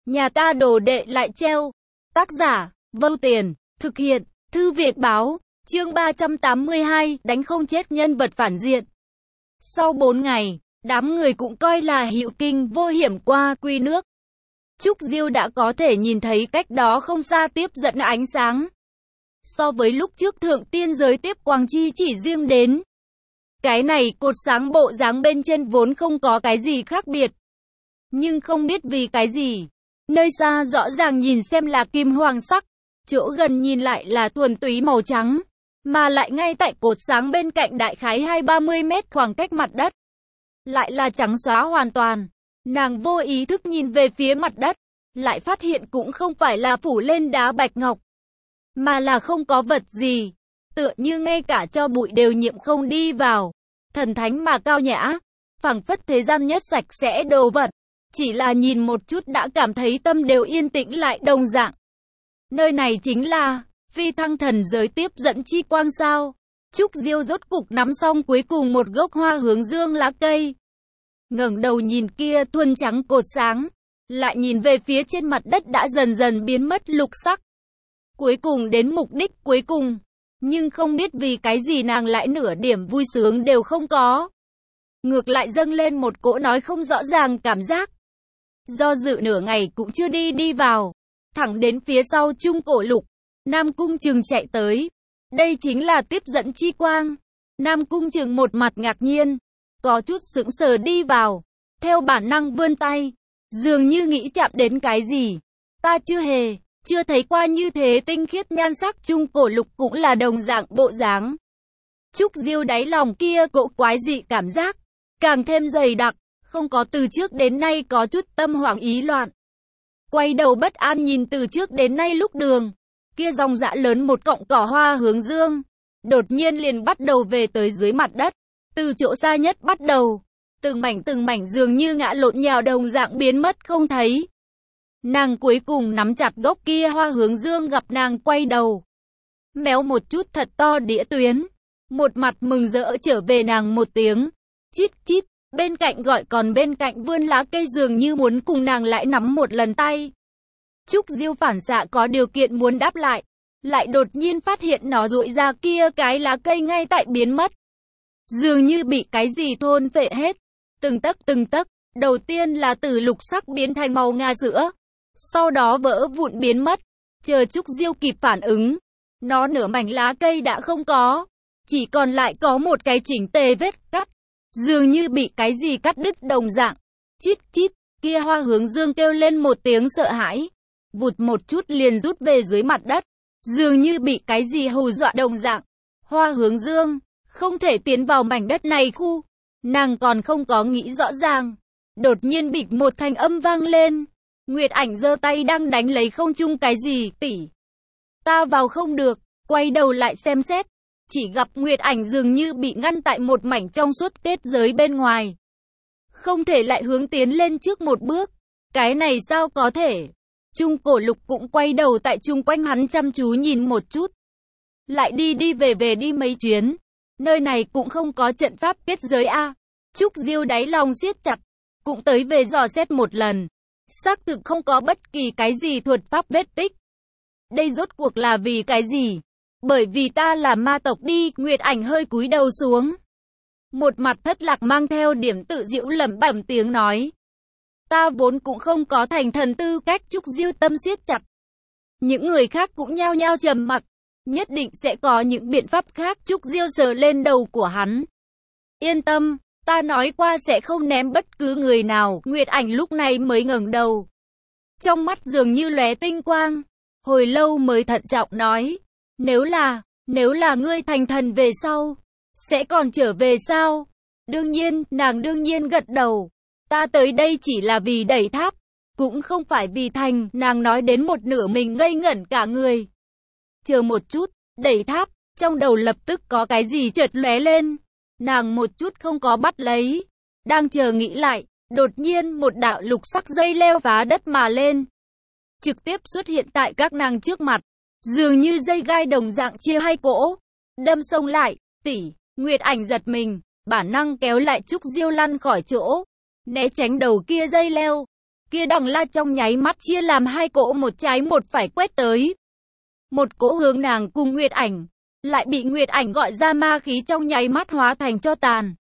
Nhà ta đồ đệ lại treo. Tác giả, Vâu Tiền, thực hiện, Thư viện báo, chương 382, đánh không chết nhân vật phản diện. Sau 4 ngày, đám người cũng coi là hữu kinh vô hiểm qua quy nước. Trúc Diêu đã có thể nhìn thấy cách đó không xa tiếp dẫn ánh sáng. So với lúc trước thượng tiên giới tiếp quang chi chỉ riêng đến. Cái này cột sáng bộ dáng bên trên vốn không có cái gì khác biệt. Nhưng không biết vì cái gì. Nơi xa rõ ràng nhìn xem là kim hoàng sắc. Chỗ gần nhìn lại là thuần túy màu trắng. Mà lại ngay tại cột sáng bên cạnh đại khái 20-30 mét khoảng cách mặt đất. Lại là trắng xóa hoàn toàn. Nàng vô ý thức nhìn về phía mặt đất. Lại phát hiện cũng không phải là phủ lên đá bạch ngọc. Mà là không có vật gì. Tựa như ngay cả cho bụi đều nhiễm không đi vào. Thần thánh mà cao nhã. Phảng phất thế gian nhất sạch sẽ đồ vật. Chỉ là nhìn một chút đã cảm thấy tâm đều yên tĩnh lại đồng dạng. Nơi này chính là phi thăng thần giới tiếp dẫn chi quang sao. Trúc Diêu rốt cục nắm xong cuối cùng một gốc hoa hướng dương lá cây. Ngẩng đầu nhìn kia thuần trắng cột sáng. Lại nhìn về phía trên mặt đất đã dần dần biến mất lục sắc. Cuối cùng đến mục đích cuối cùng. Nhưng không biết vì cái gì nàng lại nửa điểm vui sướng đều không có. Ngược lại dâng lên một cỗ nói không rõ ràng cảm giác. Do dự nửa ngày cũng chưa đi vào. Thẳng đến phía sau Trung Cổ Lục. Nam Cung Trừng chạy tới. Đây chính là tiếp dẫn chi quang. Nam Cung Trừng một mặt ngạc nhiên. Có chút sững sờ đi vào. Theo bản năng vươn tay. Dường như nghĩ chạm đến cái gì. Ta chưa thấy qua như thế tinh khiết nhan sắc. Trung Cổ Lục cũng là đồng dạng bộ dáng. Trúc Diêu đáy lòng kia cỗ quái dị cảm giác. Càng thêm dày đặc. Không có từ trước đến nay có chút tâm hoảng ý loạn. Quay đầu bất an nhìn từ trước đến nay lúc đường. Kia dòng dã lớn một cọng cỏ hoa hướng dương. Đột nhiên liền bắt đầu về tới dưới mặt đất. Từ chỗ xa nhất bắt đầu. Từng mảnh dường như ngã lộn nhào đồng dạng biến mất không thấy. Nàng cuối cùng nắm chặt gốc kia hoa hướng dương gặp nàng quay đầu. Méo một chút thật to đĩa tuyến. Một mặt mừng rỡ trở về nàng một tiếng. Chít chít. Bên cạnh gọi còn bên cạnh vươn lá cây dường như muốn cùng nàng lại nắm một lần tay. Trúc Diêu phản xạ có điều kiện muốn đáp lại. Lại đột nhiên phát hiện nó duỗi ra kia cái lá cây ngay tại biến mất. Dường như bị cái gì thôn phệ hết. Từng tấc. Đầu tiên là từ lục sắc biến thành màu ngà sữa. Sau đó vỡ vụn biến mất. Chờ Trúc Diêu kịp phản ứng. Nó nửa mảnh lá cây đã không có. Chỉ còn lại có một cái chỉnh tề vết cắt. Dường như bị cái gì cắt đứt đồng dạng. Chít chít, kia hoa hướng dương kêu lên một tiếng sợ hãi. Vụt một chút liền rút về dưới mặt đất. Dường như bị cái gì hù dọa đồng dạng. Hoa hướng dương, không thể tiến vào mảnh đất này khu. Nàng còn không có nghĩ rõ ràng. Đột nhiên bịch một thanh âm vang lên. Nguyệt Ảnh giơ tay đang đánh lấy không trung cái gì, tỷ. Ta vào không được, quay đầu lại xem xét. Chỉ gặp Nguyệt Ảnh dường như bị ngăn tại một mảnh trong suốt kết giới bên ngoài. Không thể lại hướng tiến lên trước một bước. Cái này sao có thể? Trung Cổ Lục cũng quay đầu tại chung quanh hắn chăm chú nhìn một chút. Lại đi về đi mấy chuyến. Nơi này cũng không có trận pháp kết giới a. Trúc Diêu đáy lòng siết chặt. Cũng tới về dò xét một lần. Xác thực không có bất kỳ cái gì thuật pháp vết tích. Đây rốt cuộc là vì cái gì? Bởi vì ta là ma tộc đi, Nguyệt Ảnh hơi cúi đầu xuống. Một mặt thất lạc mang theo điểm tự giễu lẩm bẩm tiếng nói. Ta vốn cũng không có thành thần tư cách. Trúc Diêu tâm siết chặt. Những người khác cũng nhao nhao trầm mặc. Nhất định sẽ có những biện pháp khác. Trúc Diêu sờ lên đầu của hắn. Yên tâm, ta nói qua sẽ không ném bất cứ người nào. Nguyệt Ảnh lúc này mới ngẩng đầu. Trong mắt dường như lóe tinh quang. Hồi lâu mới thận trọng nói. Nếu là ngươi thành thần về sau, sẽ còn trở về sao? Đương nhiên, nàng đương nhiên gật đầu. Ta tới đây chỉ là vì đẩy tháp, cũng không phải vì thành. Nàng nói đến một nửa mình ngây ngẩn cả người. Chờ một chút, đẩy tháp, trong đầu lập tức có cái gì chợt lóe lên. Nàng một chút không có bắt lấy. Đang chờ nghĩ lại, đột nhiên một đạo lục sắc dây leo phá đất mà lên. Trực tiếp xuất hiện tại các nàng trước mặt. Dường như dây gai đồng dạng chia hai cỗ. Đâm sông lại, tỷ. Nguyệt Ảnh giật mình. Bản năng kéo lại Trúc Diêu lăn khỏi chỗ. Né tránh đầu kia dây leo. kia đằng la trong nháy mắt chia làm hai cỗ, một trái một phải quét tới. Một cỗ hướng nàng cùng Nguyệt Ảnh, lại bị Nguyệt Ảnh gọi ra ma khí trong nháy mắt hóa thành tro tàn.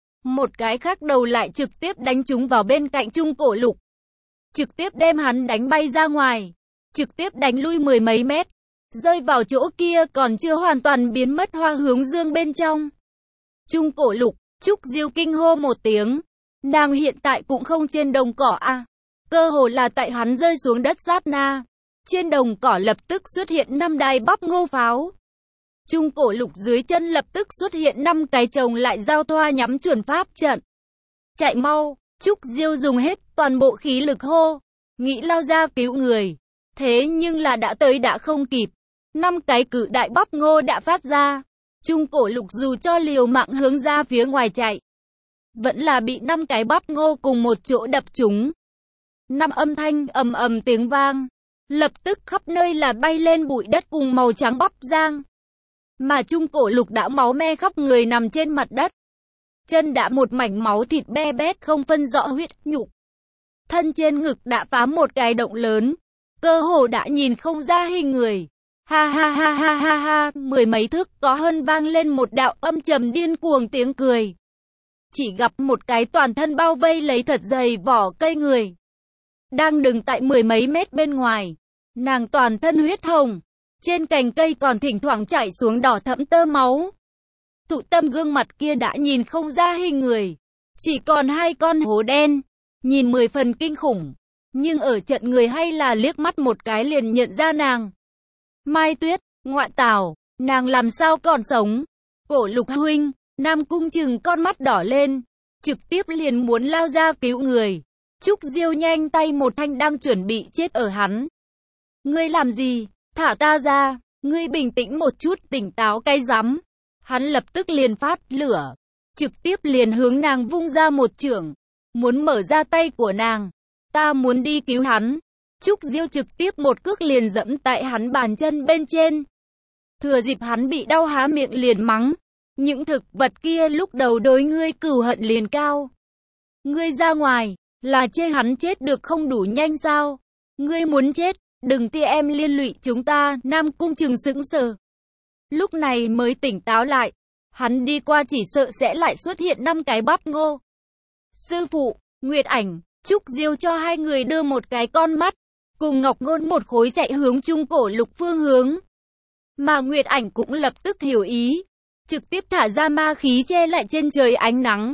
Một cái khác đầu lại trực tiếp đánh trúng vào bên cạnh Trung Cổ Lục, trực tiếp đem hắn đánh bay ra ngoài, trực tiếp đánh lui 10 mấy mét, rơi vào chỗ kia còn chưa hoàn toàn biến mất Hoa Hướng Dương bên trong. Trung Cổ Lục, Trúc Diêu kinh hô một tiếng, nàng hiện tại cũng không trên đồng cỏ a, cơ hồ là tại hắn rơi xuống đất sát na, trên đồng cỏ lập tức xuất hiện 5 đài bắp ngô pháo. Trung Cổ Lục dưới chân lập tức xuất hiện 5 cái chồng lại giao thoa nhắm chuẩn pháp trận. Chạy mau, Trúc Diêu dùng hết toàn bộ khí lực hô, nghĩ lao ra cứu người. Thế nhưng là đã tới đã không kịp. 5 cái cự đại bắp ngô đã phát ra. Trung Cổ Lục dù cho liều mạng hướng ra phía ngoài chạy, vẫn là bị 5 cái bắp ngô cùng một chỗ đập trúng. 5 âm thanh ầm ầm tiếng vang, lập tức khắp nơi là bay lên bụi đất cùng màu trắng bắp rang. Mà Trung Cổ Lục đã máu me khắp người nằm trên mặt đất. Chân đã một mảnh máu thịt be bét không phân rõ huyết nhục. Thân trên ngực đã phá một cái động lớn, cơ hồ đã nhìn không ra hình người. Ha ha ha ha ha ha, 10 mấy thước có hơn vang lên một đạo âm trầm điên cuồng tiếng cười. Chỉ gặp một cái toàn thân bao vây lấy thật dày vỏ cây người, đang đứng tại 10 mấy mét bên ngoài. Nàng toàn thân huyết hồng, trên cành cây còn thỉnh thoảng chảy xuống đỏ thẫm tơ máu. Thụ Tâm gương mặt kia đã nhìn không ra hình người, chỉ còn 2 con hố đen, nhìn 10 phần kinh khủng, nhưng ở trận người hay là liếc mắt một cái liền nhận ra nàng. Mai Tuyết, ngoại tảo, nàng làm sao còn sống? Cổ Lục huynh, Nam Cung Trừng con mắt đỏ lên, trực tiếp liền muốn lao ra cứu người. Trúc Diêu nhanh tay một thanh đang chuẩn bị chết ở hắn. Ngươi làm gì? Thả ta ra, ngươi bình tĩnh một chút, tỉnh táo cái rắm. Hắn lập tức liền phát lửa, trực tiếp liền hướng nàng vung ra một chưởng, muốn mở ra tay của nàng. Ta muốn đi cứu hắn. Trúc Diêu trực tiếp một cước liền dẫm tại hắn bàn chân bên trên. Thừa dịp hắn bị đau há miệng liền mắng. Những thực vật kia lúc đầu đối ngươi cừu hận liền cao. Ngươi ra ngoài, là chê hắn chết được không đủ nhanh sao? Ngươi muốn chết, đừng tia em liên lụy chúng ta. Nam Cung Trừng sững sờ, lúc này mới tỉnh táo lại. Hắn đi qua chỉ sợ sẽ lại xuất hiện 5 cái bắp ngô. Sư phụ, Nguyệt Ảnh, Trúc Diêu cho hai người đưa một cái con mắt, cùng Ngọc Ngôn một khối chạy hướng Trung Cổ Lục phương hướng. Mà Nguyệt Ảnh cũng lập tức hiểu ý, trực tiếp thả ra ma khí che lại trên trời ánh nắng.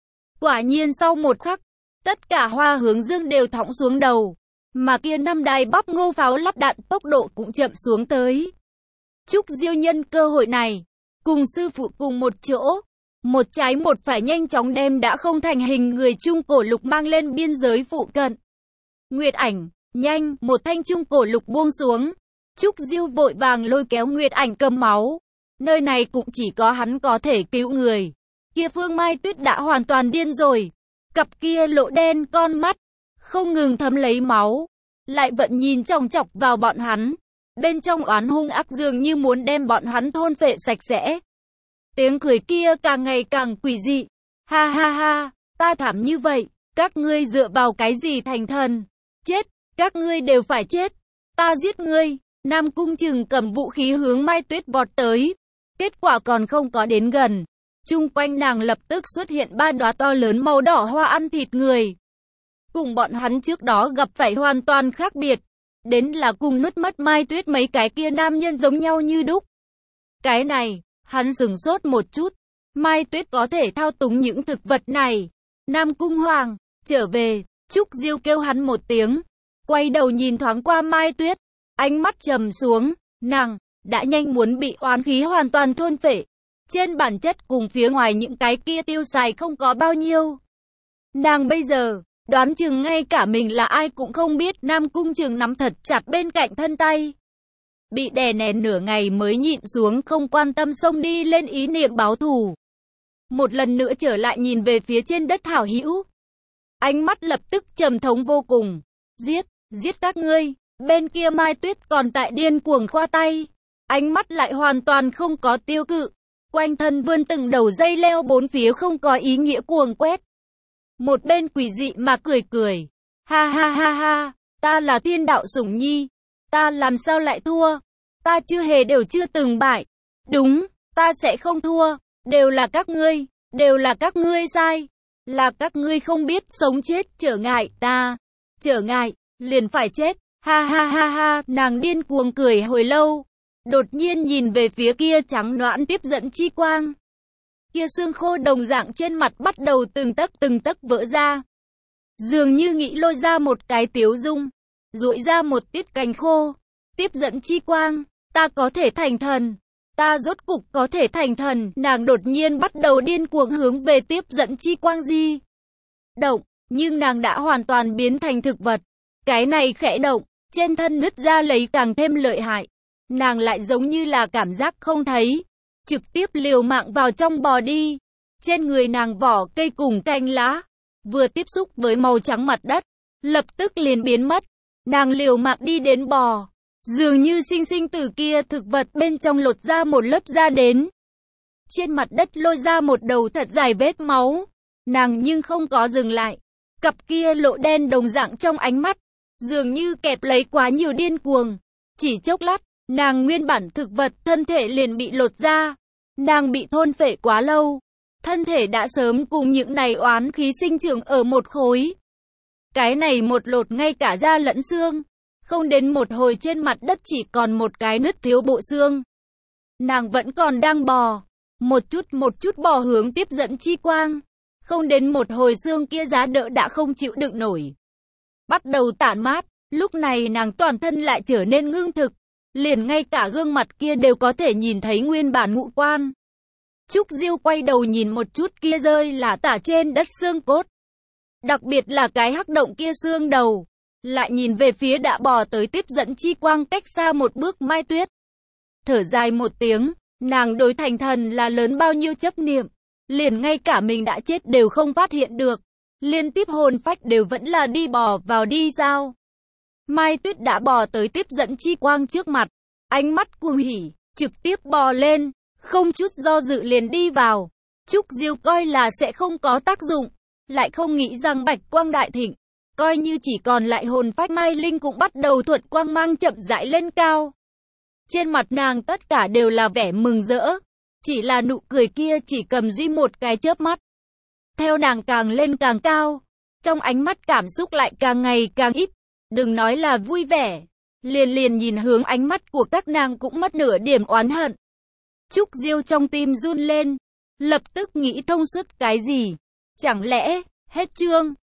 Quả nhiên sau một khắc, tất cả Hoa Hướng Dương đều thõng xuống đầu, mà kia 5 đài bắp ngô pháo lắp đạn tốc độ cũng chậm xuống tới. Trúc Diêu nhân cơ hội này, cùng sư phụ cùng một chỗ, một trái một phải nhanh chóng đem đã không thành hình người Trung Cổ Lục mang lên biên giới phụ cận. Nguyệt Ảnh, nhanh, một thanh Trung Cổ Lục buông xuống. Trúc Diêu vội vàng lôi kéo Nguyệt Ảnh cầm máu. Nơi này cũng chỉ có hắn có thể cứu người. Kia Phương Mai Tuyết đã hoàn toàn điên rồi. Cặp kia lộ đen con mắt, không ngừng thấm lấy máu, lại vẫn nhìn chòng chọc vào bọn hắn. Bên trong oán hung ác dường như muốn đem bọn hắn thôn phệ sạch sẽ. Tiếng cười kia càng ngày càng quỷ dị. Ha ha ha, ta thảm như vậy, các ngươi dựa vào cái gì thành thần? Chết, các ngươi đều phải chết. Ta giết ngươi. Nam Cung Trừng cầm vũ khí hướng Mai Tuyết vọt tới. Kết quả còn không có đến gần, chung quanh nàng lập tức xuất hiện 3 đóa to lớn màu đỏ hoa ăn thịt người. Cùng bọn hắn trước đó gặp phải hoàn toàn khác biệt. Đến là cùng nuốt mất Mai Tuyết mấy cái kia nam nhân giống nhau như đúc. Cái này, hắn sửng sốt một chút. Mai Tuyết có thể thao túng những thực vật này. Nam Cung Hoàng, trở về. Trúc Diêu kêu hắn một tiếng. Quay đầu nhìn thoáng qua Mai Tuyết. Ánh mắt trầm xuống. Nàng đã nhanh muốn bị oán khí hoàn toàn thôn phệ. Trên bản chất cùng phía ngoài những cái kia tiêu xài không có bao nhiêu. Nàng bây giờ, đoán chừng ngay cả mình là ai cũng không biết. Nam Cung Trừng nắm thật chặt bên cạnh thân tay. Bị đè nén nửa ngày mới nhịn xuống, không quan tâm xông đi lên ý niệm báo thù. Một lần nữa trở lại nhìn về phía trên đất hảo hữu. Ánh mắt lập tức trầm thống vô cùng. Giết các ngươi. Bên kia Mai Tuyết còn tại điên cuồng khoa tay. Ánh mắt lại hoàn toàn không có tiêu cự. Quanh thân vươn từng đầu dây leo bốn phía không có ý nghĩa cuồng quét. Một bên quỷ dị mà cười cười. Ha ha ha ha, ta là thiên đạo sủng nhi, ta làm sao lại thua? Ta đều chưa từng bại. Đúng, ta sẽ không thua, đều là các ngươi sai. Là các ngươi không biết sống chết trở ngại ta. Trở ngại, liền phải chết. Ha ha ha ha, nàng điên cuồng cười hồi lâu. Đột nhiên nhìn về phía kia trắng nõn tiếp dẫn chi quang. Kia xương khô đồng dạng trên mặt bắt đầu từng tấc vỡ ra. Dường như nghĩ lôi ra một cái tiếu dung, duỗi ra một tiết cành khô. Tiếp dẫn chi quang, ta có thể thành thần. Ta rốt cục có thể thành thần. Nàng đột nhiên bắt đầu điên cuồng hướng về tiếp dẫn chi quang di động, nhưng nàng đã hoàn toàn biến thành thực vật. Cái này khẽ động, trên thân nứt ra lấy càng thêm lợi hại. Nàng lại giống như là cảm giác không thấy, trực tiếp liều mạng vào trong bò đi. Trên người nàng vỏ cây cùng cành lá, vừa tiếp xúc với màu trắng mặt đất, lập tức liền biến mất. Nàng liều mạng đi đến bò, dường như sinh sinh từ kia thực vật bên trong lột ra một lớp da đến. Trên mặt đất lôi ra một đầu thật dài vết máu. Nàng nhưng không có dừng lại. Cặp kia lỗ đen đồng dạng trong ánh mắt, dường như kẹp lấy quá nhiều điên cuồng. Chỉ chốc lát, nàng nguyên bản thực vật thân thể liền bị lột ra. Nàng bị thôn phệ quá lâu. Thân thể đã sớm cùng những này oán khí sinh trưởng ở một khối. Cái này một lột ngay cả da lẫn xương. Không đến một hồi trên mặt đất chỉ còn một cái nứt thiếu bộ xương. Nàng vẫn còn đang bò. Một chút bò hướng tiếp dẫn chi quang. Không đến một hồi xương kia giá đỡ đã không chịu đựng nổi. Bắt đầu tản mát. Lúc này nàng toàn thân lại trở nên ngưng thực. Liền ngay cả gương mặt kia đều có thể nhìn thấy nguyên bản ngũ quan. Trúc Diêu quay đầu nhìn một chút kia rơi là tả trên đất xương cốt. Đặc biệt là cái hắc động kia xương đầu. Lại nhìn về phía đã bò tới tiếp dẫn chi quang cách xa một bước Mai Tuyết. Thở dài một tiếng, nàng đối thành thần là lớn bao nhiêu chấp niệm. Liền ngay cả mình đã chết đều không phát hiện được. Liên tiếp hồn phách đều vẫn là đi bò vào đi sao. Mai Tuyết đã bò tới tiếp dẫn chi quang trước mặt. Ánh mắt cuồng hỉ, trực tiếp bò lên, không chút do dự liền đi vào. Trúc Diêu coi là sẽ không có tác dụng, lại không nghĩ rằng bạch quang đại thịnh. Coi như chỉ còn lại hồn phách Mai Linh cũng bắt đầu thuận quang mang chậm rãi lên cao. Trên mặt nàng tất cả đều là vẻ mừng rỡ. Chỉ là nụ cười kia chỉ cầm duy một cái chớp mắt. Theo nàng càng lên càng cao, trong ánh mắt cảm xúc lại càng ngày càng ít. Đừng nói là vui vẻ, liền nhìn hướng ánh mắt của các nàng cũng mất nửa điểm oán hận. Trúc Diêu trong tim run lên, lập tức nghĩ thông suốt cái gì. Chẳng lẽ, hết chương.